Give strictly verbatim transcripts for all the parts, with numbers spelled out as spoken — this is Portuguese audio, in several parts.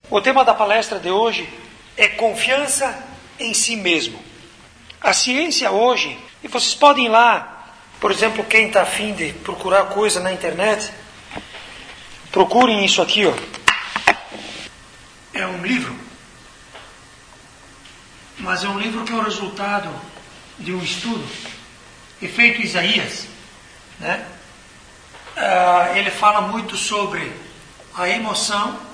O tema da palestra de hoje é confiança em si mesmo. A ciência hoje, e vocês podem ir lá, por exemplo, quem está afim de procurar coisa na internet, procurem isso aqui, ó. É um livro, mas é um livro que é o resultado de um estudo Efeito Isaías, né? Ah, ele fala muito sobre a emoção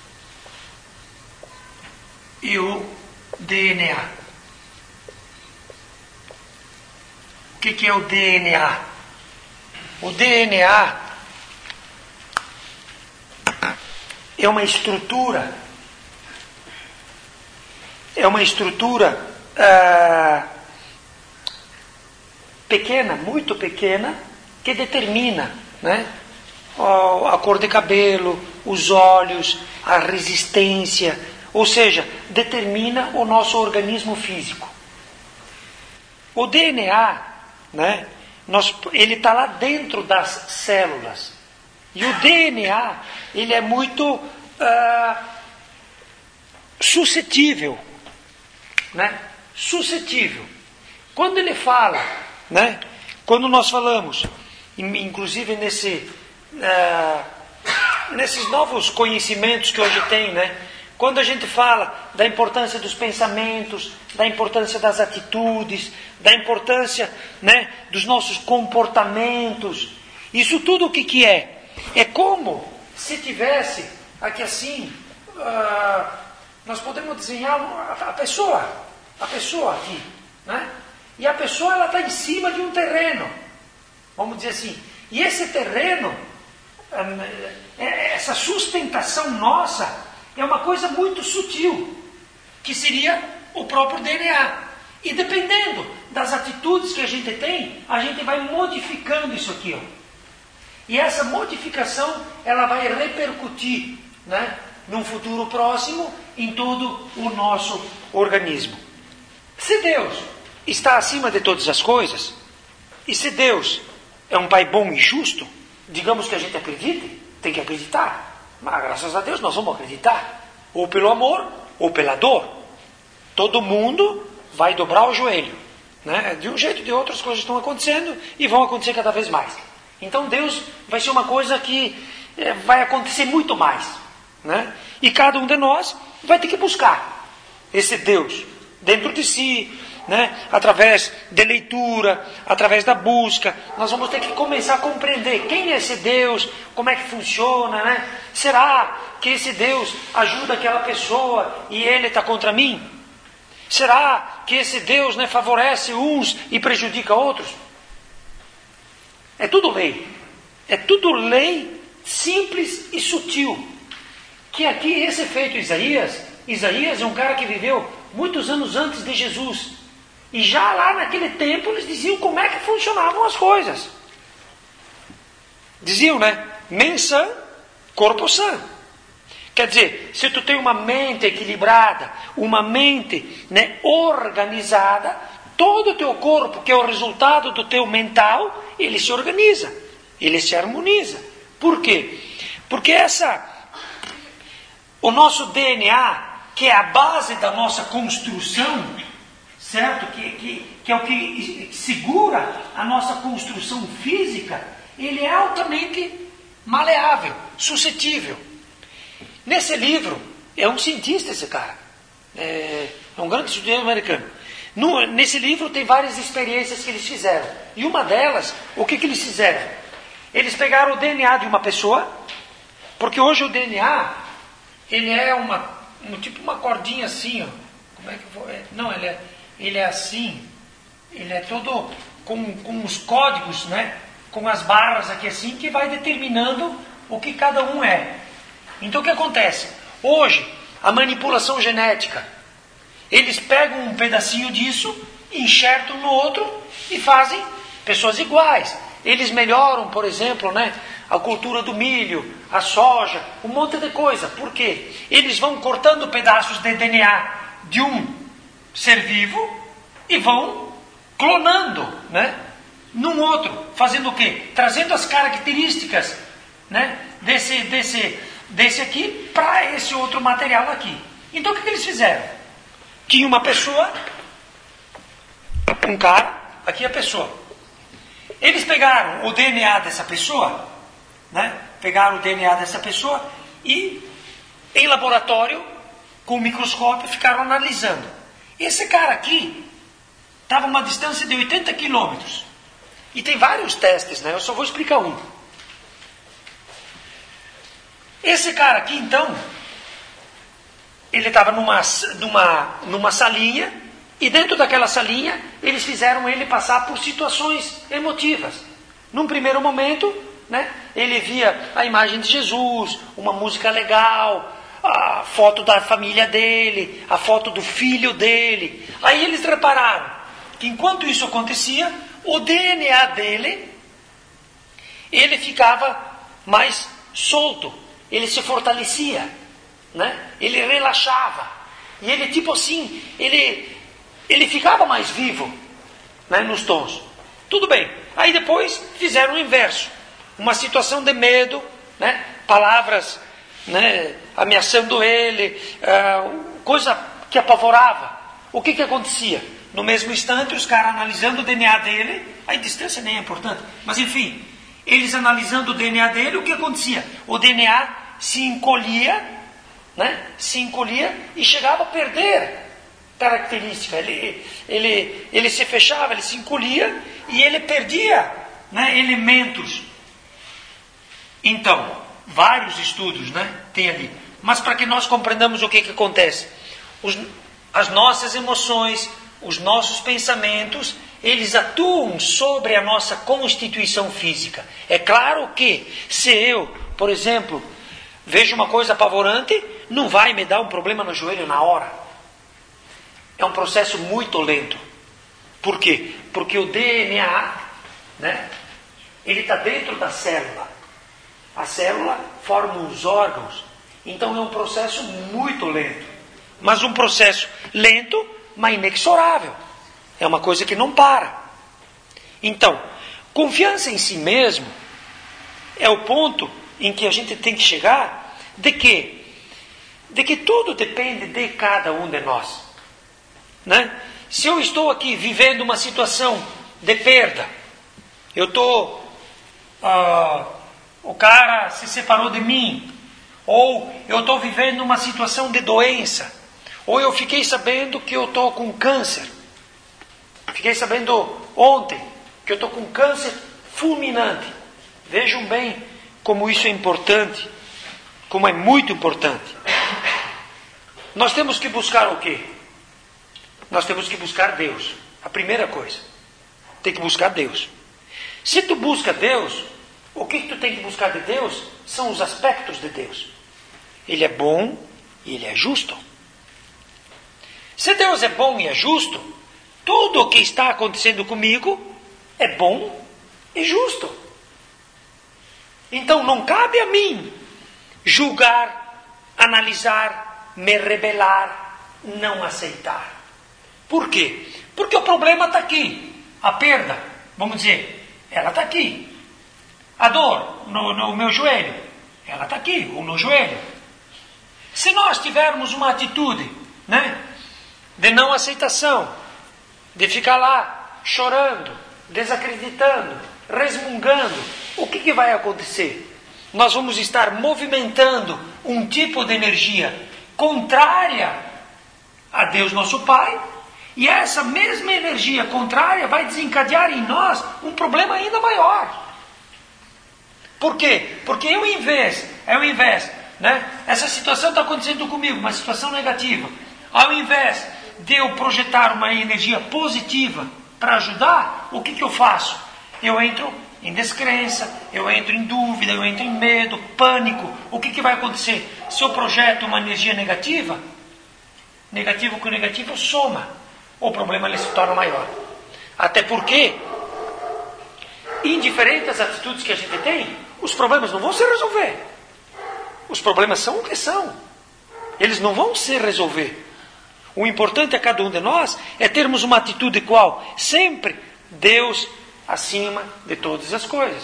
e o D N A. O que, que é o D N A? O D N A é uma estrutura, é uma estrutura ah, pequena, muito pequena, que determina, né, a cor de cabelo, os olhos, a resistência, ou seja, determina o nosso organismo físico. O D N A, né, nós, ele está lá dentro das células. E o D N A, ele é muito ah, suscetível, né? Suscetível. Quando ele fala, né? Quando nós falamos, inclusive nesse, ah, nesses novos conhecimentos que hoje tem, né? Quando a gente fala da importância dos pensamentos, da importância das atitudes, da importância, né, dos nossos comportamentos, isso tudo o que, que é? É como se tivesse aqui assim, uh, nós podemos desenhar a, a pessoa, a pessoa aqui, né? E a pessoa ela está em cima de um terreno, vamos dizer assim. E esse terreno, um, essa sustentação nossa, é uma coisa muito sutil, que seria o próprio D N A. E dependendo das atitudes que a gente tem, a gente vai modificando isso aqui, ó. E essa modificação, ela vai repercutir, né, num futuro próximo, em todo o nosso organismo. Se Deus está acima de todas as coisas, e se Deus é um Pai bom e justo, digamos que a gente acredite, tem que acreditar. Mas graças a Deus nós vamos acreditar, ou pelo amor, ou pela dor. Todo mundo vai dobrar o joelho, né? De um jeito ou de outro as coisas estão acontecendo e vão acontecer cada vez mais. Então Deus vai ser uma coisa que é, vai acontecer muito mais, né? E cada um de nós vai ter que buscar esse Deus dentro de si, né? Através de leitura, através da busca, nós vamos ter que começar a compreender quem é esse Deus, como é que funciona, né? Será que esse Deus ajuda aquela pessoa e ele está contra mim? Será que esse Deus, né, favorece uns e prejudica outros? É tudo lei. É tudo lei simples e sutil. Que aqui esse efeito Isaías, Isaías é um cara que viveu muitos anos antes de Jesus. E já lá naquele tempo eles diziam como é que funcionavam as coisas. Diziam, né? Mens sã, corpo sã. Quer dizer, se tu tem uma mente equilibrada, uma mente, né, organizada, todo o teu corpo, que é o resultado do teu mental, ele se organiza, ele se harmoniza. Por quê? Porque essa, o nosso D N A, que é a base da nossa construção, certo? Que, que, que é o que segura a nossa construção física, ele é altamente maleável, suscetível. Nesse livro, é um cientista esse cara, é, é um grande estudante americano. No, nesse livro tem várias experiências que eles fizeram. E uma delas, o que, que eles fizeram? Eles pegaram o D N A de uma pessoa, porque hoje o D N A, ele é uma, um, tipo uma cordinha assim, ó. Como é que eu vou? É, não, ele é, ele é assim, ele é todo com, com os códigos, né? Com as barras aqui assim, que vai determinando o que cada um é. Então o que acontece? Hoje, a manipulação genética, eles pegam um pedacinho disso, enxertam no outro e fazem pessoas iguais. Eles melhoram, por exemplo, né, a cultura do milho, a soja, um monte de coisa. Por quê? Eles vão cortando pedaços de D N A de um ser vivo e vão clonando, né, num outro. Fazendo o quê? Trazendo as características, né, desse, desse, desse aqui para esse outro material aqui. Então o que, que eles fizeram? Tinha uma pessoa, um cara, aqui a pessoa. Eles pegaram o D N A dessa pessoa, né? Pegaram o D N A dessa pessoa e em laboratório, com o microscópio, ficaram analisando. Esse cara aqui estava a uma distância de oitenta quilômetros. E tem vários testes, né? Eu só vou explicar um. Esse cara aqui, então, ele estava numa, numa, numa salinha, e dentro daquela salinha, eles fizeram ele passar por situações emotivas. Num primeiro momento, né, ele via a imagem de Jesus, uma música legal, a foto da família dele, a foto do filho dele. Aí eles repararam que enquanto isso acontecia, o D N A dele, ele ficava mais solto, ele se fortalecia, né? Ele relaxava, e ele tipo assim, ele, ele ficava mais vivo, né, nos tons. Tudo bem, aí depois fizeram o inverso, uma situação de medo, né? Palavras, né, ameaçando ele, uh, coisa que apavorava. O que, que acontecia? No mesmo instante, os caras analisando o D N A dele, a distância nem é importante, mas enfim, eles analisando o D N A dele, o que acontecia? O D N A se encolhia, né? Se encolhia e chegava a perder característica. Ele, ele, ele se fechava, ele se encolhia e ele perdia, né, elementos. Então, vários estudos, né, tem ali. Mas para que nós compreendamos o que, que acontece, os, as nossas emoções, os nossos pensamentos, eles atuam sobre a nossa constituição física. É claro que se eu, por exemplo, vejo uma coisa apavorante, não vai me dar um problema no joelho na hora. É um processo muito lento. Por quê? Porque o D N A, né, ele está dentro da célula. A célula forma os órgãos. Então é um processo muito lento. Mas um processo lento, mas inexorável. É uma coisa que não para. Então, confiança em si mesmo é o ponto em que a gente tem que chegar de que, de que tudo depende de cada um de nós. Né? Se eu estou aqui vivendo uma situação de perda, eu estou... Uh, o cara se separou de mim, ou eu estou vivendo uma situação de doença, ou eu fiquei sabendo que eu estou com câncer. Fiquei sabendo ontem que eu estou com câncer fulminante. Vejam bem como isso é importante, como é muito importante. Nós temos que buscar o quê? Nós temos que buscar Deus. A primeira coisa, tem que buscar Deus. Se tu busca Deus, o que, que tu tem que buscar de Deus? São os aspectos de Deus. Ele é bom e Ele é justo. Se Deus é bom e é justo, tudo o que está acontecendo comigo é bom e justo. Então não cabe a mim julgar, analisar, me rebelar, não aceitar. Por quê? Porque o problema está aqui. A perda, vamos dizer, ela está aqui. A dor no, no meu joelho, ela está aqui, ou no joelho. Se nós tivermos uma atitude, né, de não aceitação, de ficar lá chorando, desacreditando, resmungando, o que, que vai acontecer? Nós vamos estar movimentando um tipo de energia contrária a Deus nosso Pai, e essa mesma energia contrária vai desencadear em nós um problema ainda maior. Por quê? Porque eu, em vez, ao invés, né, essa situação está acontecendo comigo, uma situação negativa, ao invés de eu projetar uma energia positiva para ajudar, o que, que eu faço? Eu entro em descrença, eu entro em dúvida, eu entro em medo, pânico. O que, que vai acontecer? Se eu projeto uma energia negativa, negativo com negativo soma, o problema ele se torna maior. Até porque, indiferente às atitudes que a gente tem, os problemas não vão se resolver. Os problemas são o que são. Eles não vão se resolver. O importante a cada um de nós é termos uma atitude qual? Sempre Deus acima de todas as coisas.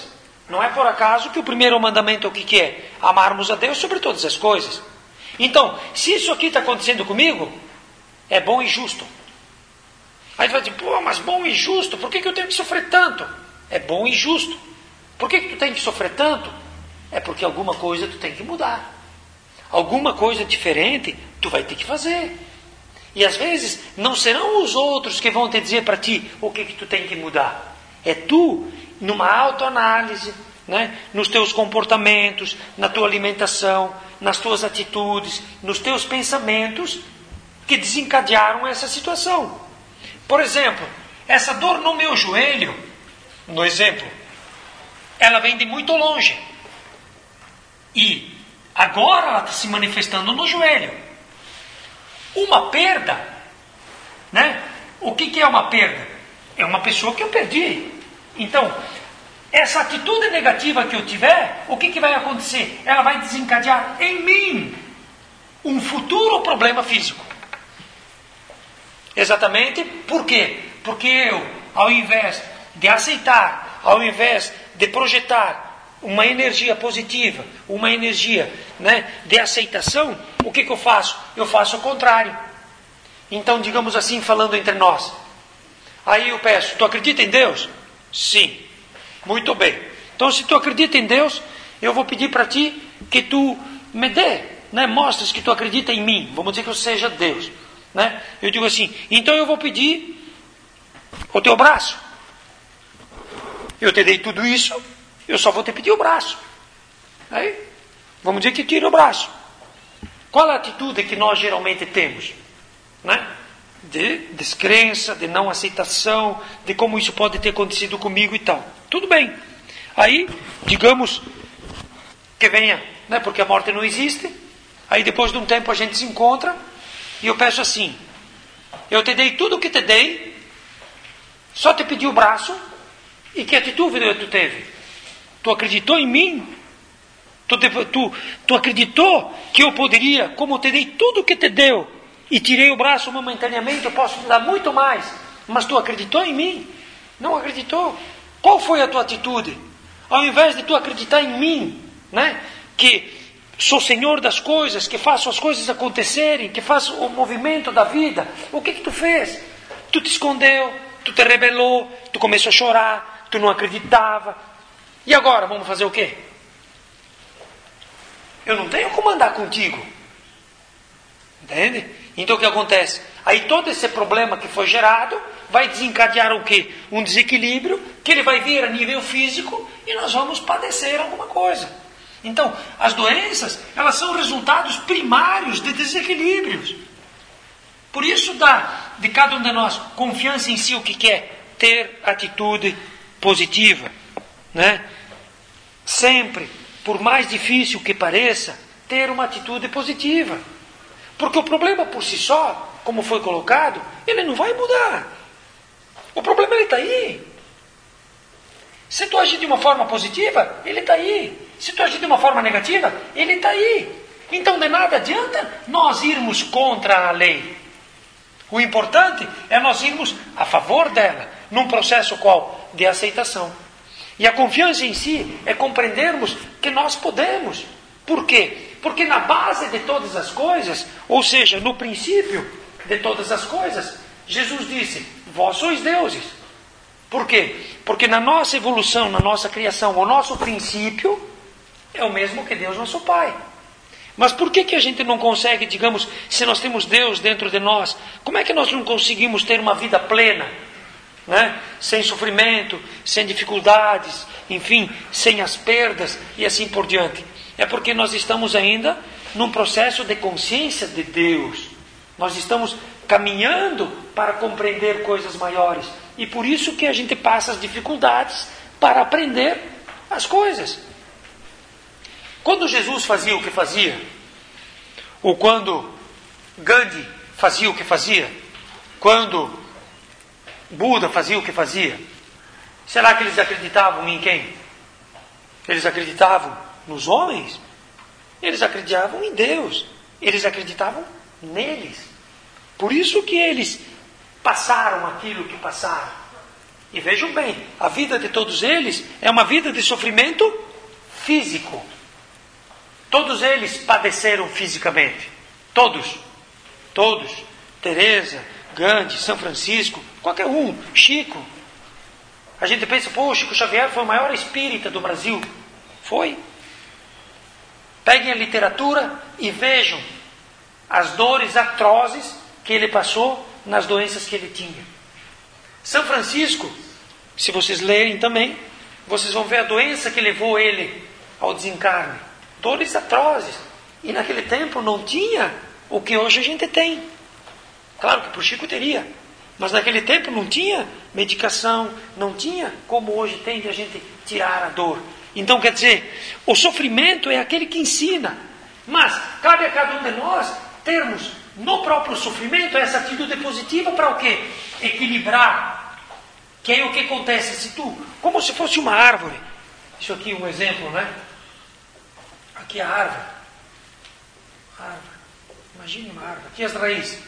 Não é por acaso que o primeiro mandamento o que, que é? Amarmos a Deus sobre todas as coisas. Então, se isso aqui está acontecendo comigo, é bom e justo. Aí tu vai dizer, pô, mas bom e justo, por que, que eu tenho que sofrer tanto? É bom e justo. Por que, que tu tem que sofrer tanto? É porque alguma coisa tu tem que mudar. Alguma coisa diferente tu vai ter que fazer. E às vezes não serão os outros que vão te dizer para ti o que, que tu tem que mudar. É tu, numa autoanálise, né? Nos teus comportamentos, na tua alimentação, nas tuas atitudes, nos teus pensamentos, que desencadearam essa situação. Por exemplo, essa dor no meu joelho, no exemplo, ela vem de muito longe. E agora ela está se manifestando no joelho. Uma perda, né? O que, que é uma perda? É uma pessoa que eu perdi. Então, essa atitude negativa que eu tiver, o que, que vai acontecer? Ela vai desencadear em mim um futuro problema físico. Exatamente por quê? Porque eu, ao invés de aceitar, ao invés de projetar uma energia positiva, uma energia, né, de aceitação, o que, que eu faço? Eu faço o contrário. Então, digamos assim, falando entre nós. Aí eu peço, tu acredita em Deus? Sim. Muito bem. Então, se tu acredita em Deus, eu vou pedir para ti que tu me dê, né, mostres que tu acredita em mim. Vamos dizer que eu seja Deus. Né? Eu digo assim, então eu vou pedir o teu braço. Eu te dei tudo isso, eu só vou te pedir o braço. Aí, vamos dizer que tira o braço. Qual é a atitude que nós geralmente temos? Né? De descrença, de não aceitação, de como isso pode ter acontecido comigo e tal. Tudo bem. Aí, digamos que venha, né, porque a morte não existe. Aí depois de um tempo a gente se encontra e eu peço assim, eu te dei tudo o que te dei, só te pedi o braço, e que atitude tu teve? Tu acreditou em mim? Tu, tu, tu acreditou que eu poderia, como eu te dei tudo o que te deu, e tirei o braço momentaneamente, eu posso te dar muito mais, mas tu acreditou em mim? Não acreditou? Qual foi a tua atitude? Ao invés de tu acreditar em mim, né, que sou senhor das coisas, que faço as coisas acontecerem, que faço o movimento da vida, o que que tu fez? Tu te escondeu, tu te rebelou, tu começou a chorar, tu não acreditava. E agora, vamos fazer o quê? Eu não tenho como andar contigo. Entende? Então o que acontece? Aí todo esse problema que foi gerado vai desencadear o quê? Um desequilíbrio que ele vai vir a nível físico e nós vamos padecer alguma coisa. Então, as doenças, elas são resultados primários de desequilíbrios. Por isso dá de cada um de nós confiança em si, o que quer? Ter atitude positiva. Né? Sempre, por mais difícil que pareça, ter uma atitude positiva. Porque o problema por si só, como foi colocado, ele não vai mudar. O problema ele está aí. Se tu agir de uma forma positiva, ele está aí. Se tu agir de uma forma negativa, ele está aí. Então de nada adianta nós irmos contra a lei. O importante é nós irmos a favor dela, num processo qual? De aceitação. E a confiança em si é compreendermos que nós podemos. Por quê? Porque na base de todas as coisas, ou seja, no princípio de todas as coisas, Jesus disse, vós sois deuses. Por quê? Porque na nossa evolução, na nossa criação, o nosso princípio é o mesmo que Deus nosso Pai. Mas por que que a gente não consegue, digamos, se nós temos Deus dentro de nós, como é que nós não conseguimos ter uma vida plena? Né? Sem sofrimento, sem dificuldades, enfim, sem as perdas e assim por diante. É porque nós estamos ainda num processo de consciência de Deus. Nós estamos caminhando para compreender coisas maiores. E por isso que a gente passa as dificuldades para aprender as coisas. Quando Jesus fazia o que fazia, ou quando Gandhi fazia o que fazia, quando Buda fazia o que fazia, será que eles acreditavam em quem? Eles acreditavam nos homens? Eles acreditavam em Deus. Eles acreditavam neles. Por isso que eles passaram aquilo que passaram. E vejam bem, a vida de todos eles é uma vida de sofrimento físico. Todos eles padeceram fisicamente. Todos. Todos. Teresa, Gandhi, São Francisco, qualquer um. Chico. A gente pensa, pô, Chico Xavier foi o maior espírita do Brasil. Foi. Peguem a literatura e vejam as dores atrozes que ele passou nas doenças que ele tinha. São Francisco, se vocês lerem também, vocês vão ver a doença que levou ele ao desencarne. Dores atrozes. E naquele tempo não tinha o que hoje a gente tem. Claro que para o Chico teria. Mas naquele tempo não tinha medicação, não tinha como hoje tem de a gente tirar a dor. Então quer dizer, o sofrimento é aquele que ensina. Mas cabe a cada um de nós termos no próprio sofrimento essa atitude positiva para o quê? Equilibrar. Que é o que acontece se tu, como se fosse uma árvore. Isso aqui é um exemplo, né? Aqui é a árvore. árvore. Imagine uma árvore. Aqui as raízes.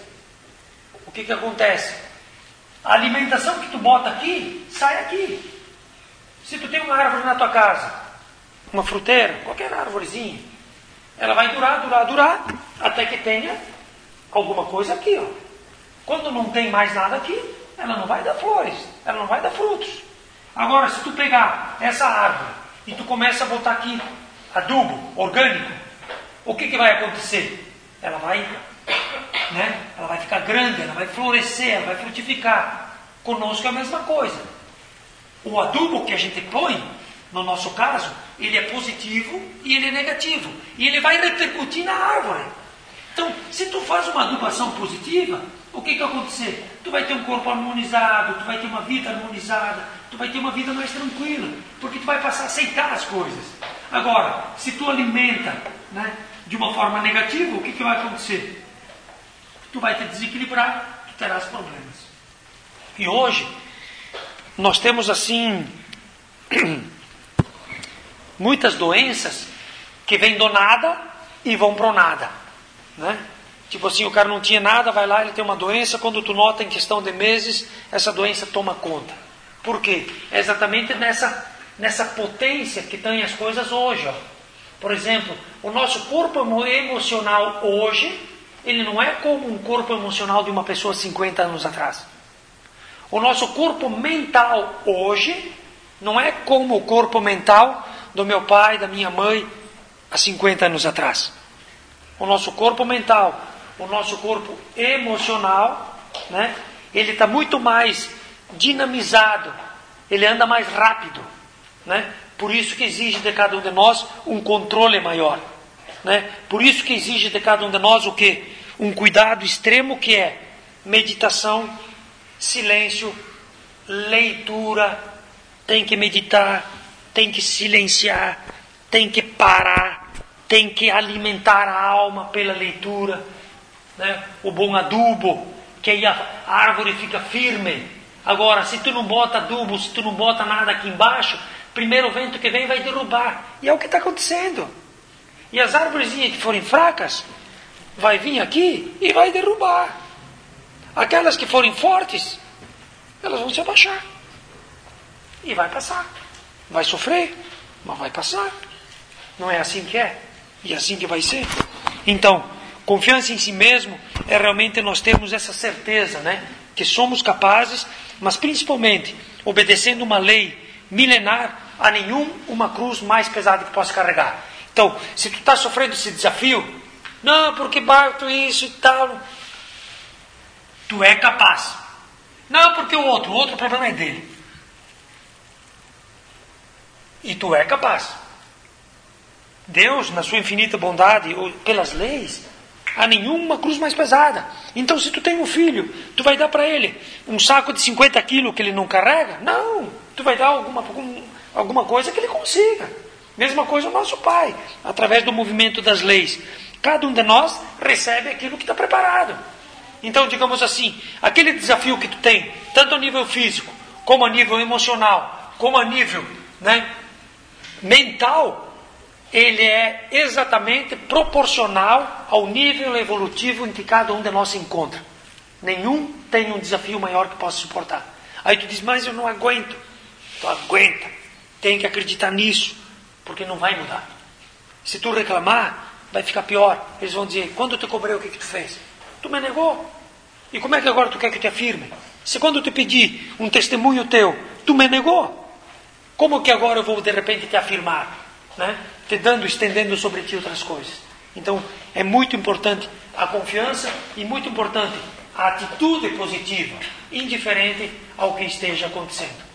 O que que acontece? A alimentação que tu bota aqui, sai aqui. Se tu tem uma árvore na tua casa, uma fruteira, qualquer árvorezinha, ela vai durar, durar, durar, até que tenha alguma coisa aqui, ó. Quando não tem mais nada aqui, ela não vai dar flores, ela não vai dar frutos. Agora, se tu pegar essa árvore e tu começa a botar aqui adubo orgânico, o que que vai acontecer? Ela vai, né? Ela vai ficar grande, ela vai florescer, ela vai frutificar. Conosco é a mesma coisa. O adubo que a gente põe, no nosso caso, ele é positivo e ele é negativo. E ele vai repercutir na árvore. Então, se tu faz uma adubação positiva, o que que vai acontecer? Tu vai ter um corpo harmonizado, tu vai ter uma vida harmonizada, tu vai ter uma vida mais tranquila, porque tu vai passar a aceitar as coisas. Agora, se tu alimenta, né, de uma forma negativa, o que que vai acontecer? Tu vai te desequilibrar, tu terás problemas. E hoje, nós temos assim, muitas doenças que vêm do nada e vão pro nada, né? Tipo assim, o cara não tinha nada, vai lá, ele tem uma doença, quando tu nota em questão de meses, essa doença toma conta. Por quê? É exatamente nessa, nessa potência que tem as coisas hoje, ó. Por exemplo, o nosso corpo emocional hoje, ele não é como um corpo emocional de uma pessoa cinquenta anos atrás. O nosso corpo mental hoje não é como o corpo mental do meu pai, da minha mãe, há cinquenta anos atrás. O nosso corpo mental, o nosso corpo emocional, né, ele está muito mais dinamizado, ele anda mais rápido, né? Por isso que exige de cada um de nós um controle maior, né? Por isso que exige de cada um de nós o quê? Um cuidado extremo, que é meditação, silêncio, leitura, tem que meditar, tem que silenciar, tem que parar, tem que alimentar a alma pela leitura, né? O bom adubo, que aí a árvore fica firme. Agora, se tu não bota adubo, se tu não bota nada aqui embaixo, primeiro vento que vem vai derrubar. E é o que está acontecendo. E as árvorezinhas que forem fracas, vai vir aqui e vai derrubar. Aquelas que forem fortes, elas vão se abaixar. E vai passar. Vai sofrer, mas vai passar. Não é assim que é? E é assim que vai ser. Então, confiança em si mesmo é realmente nós termos essa certeza, né? Que somos capazes, mas principalmente obedecendo uma lei milenar, a nenhum uma cruz mais pesada que possa carregar. Então, se tu está sofrendo esse desafio, não, porque bato isso e tal, tu é capaz. Não, porque o outro, o outro problema é dele. E tu é capaz. Deus, na sua infinita bondade, pelas leis, há nenhuma cruz mais pesada. Então, se tu tem um filho, tu vai dar para ele um saco de cinquenta quilos que ele não carrega? Não, tu vai dar alguma, alguma coisa que ele consiga. Mesma coisa o nosso Pai, através do movimento das leis. Cada um de nós recebe aquilo que está preparado. Então, digamos assim, aquele desafio que tu tem, tanto a nível físico, como a nível emocional, como a nível, né, mental, ele é exatamente proporcional ao nível evolutivo em que cada um de nós se encontra. Nenhum tem um desafio maior que possa suportar. Aí tu diz, mas eu não aguento. Tu aguenta. Tem que acreditar nisso, porque não vai mudar. Se tu reclamar, vai ficar pior. Eles vão dizer, quando eu te cobrei, o que, que tu fez? Tu me negou. E como é que agora tu quer que eu te afirme? Se quando eu te pedi um testemunho teu, tu me negou, como que agora eu vou de repente te afirmar? Né? Te dando, estendendo sobre ti outras coisas. Então, é muito importante a confiança e muito importante a atitude positiva, indiferente ao que esteja acontecendo.